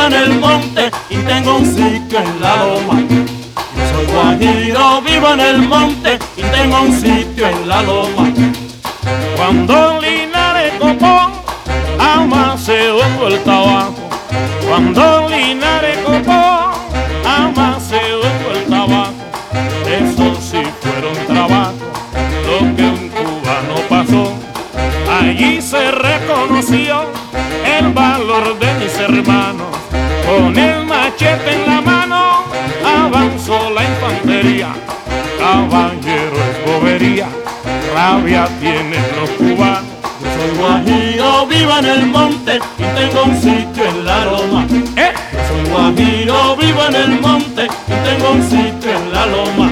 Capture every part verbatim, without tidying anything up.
vivo en el monte y tengo un sitio en la loma. Yo soy guajiro, vivo en el monte y tengo un sitio en la loma. Cuando Linares copó, Amaceo en el tabaco. Cuando Linares copó, Amaceo en el tabaco. Eso sí fueron trabajos, lo que un cubano pasó. Allí se reconoció el valor de mis hermanos. Con el machete en la mano avanzó la infantería. Caballero es bobería, rabia tienen los cubanos. Yo soy guajiro, vivo en el monte y tengo un sitio en la loma. ¿Eh? Yo soy guajiro, vivo en el monte y tengo un sitio en la loma.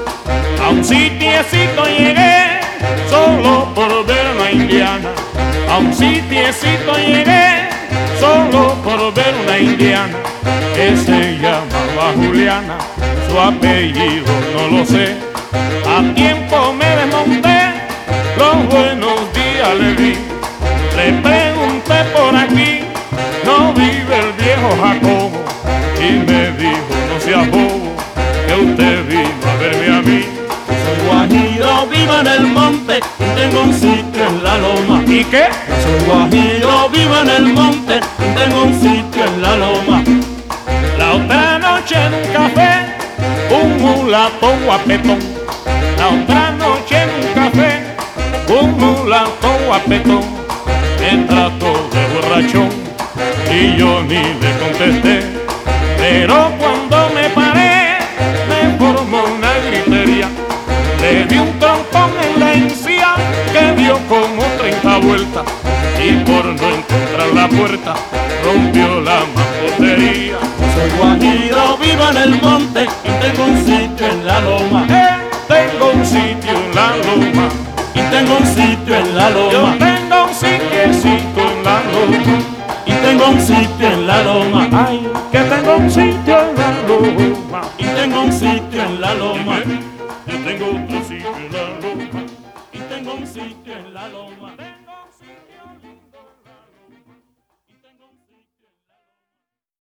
A un sitiecito llegué solo por ver una indiana. A un sitiecito llegué solo por ver una indiana que se llamaba Juliana. Su apellido no lo sé. A tiempo me desmonté, los buenos días le di. Le pregunté por aquí, no vive el viejo Jacobo. Y me dijo, no seas bobo, que usted vino a verme a mí. Soy guajiro, vivo en el monte y tengo un sitio en la loma. ¿Y qué? Soy guajiro, vivo en el monte y tengo un sitio en la loma. La otra noche en un café, un mulato guapetón. La otra noche en un café, un mulato guapetón me trató de borrachón y yo ni le contesté. Pero cuando me paré, me formó una gritería. Le di un trompón en la encía que dio como treinta vueltas y por no encontrar la puerta rompió la mampostería. Soy guajiro, vivo en el monte y tengo un sitio en la loma. Eh, tengo un sitio en la loma. Y tengo un sitio en la Yo loma. tengo un sitiecito en la loma. Y tengo un sitio en la loma. Ay, que tengo un sitio en la loma. Y tengo un sitio en la loma.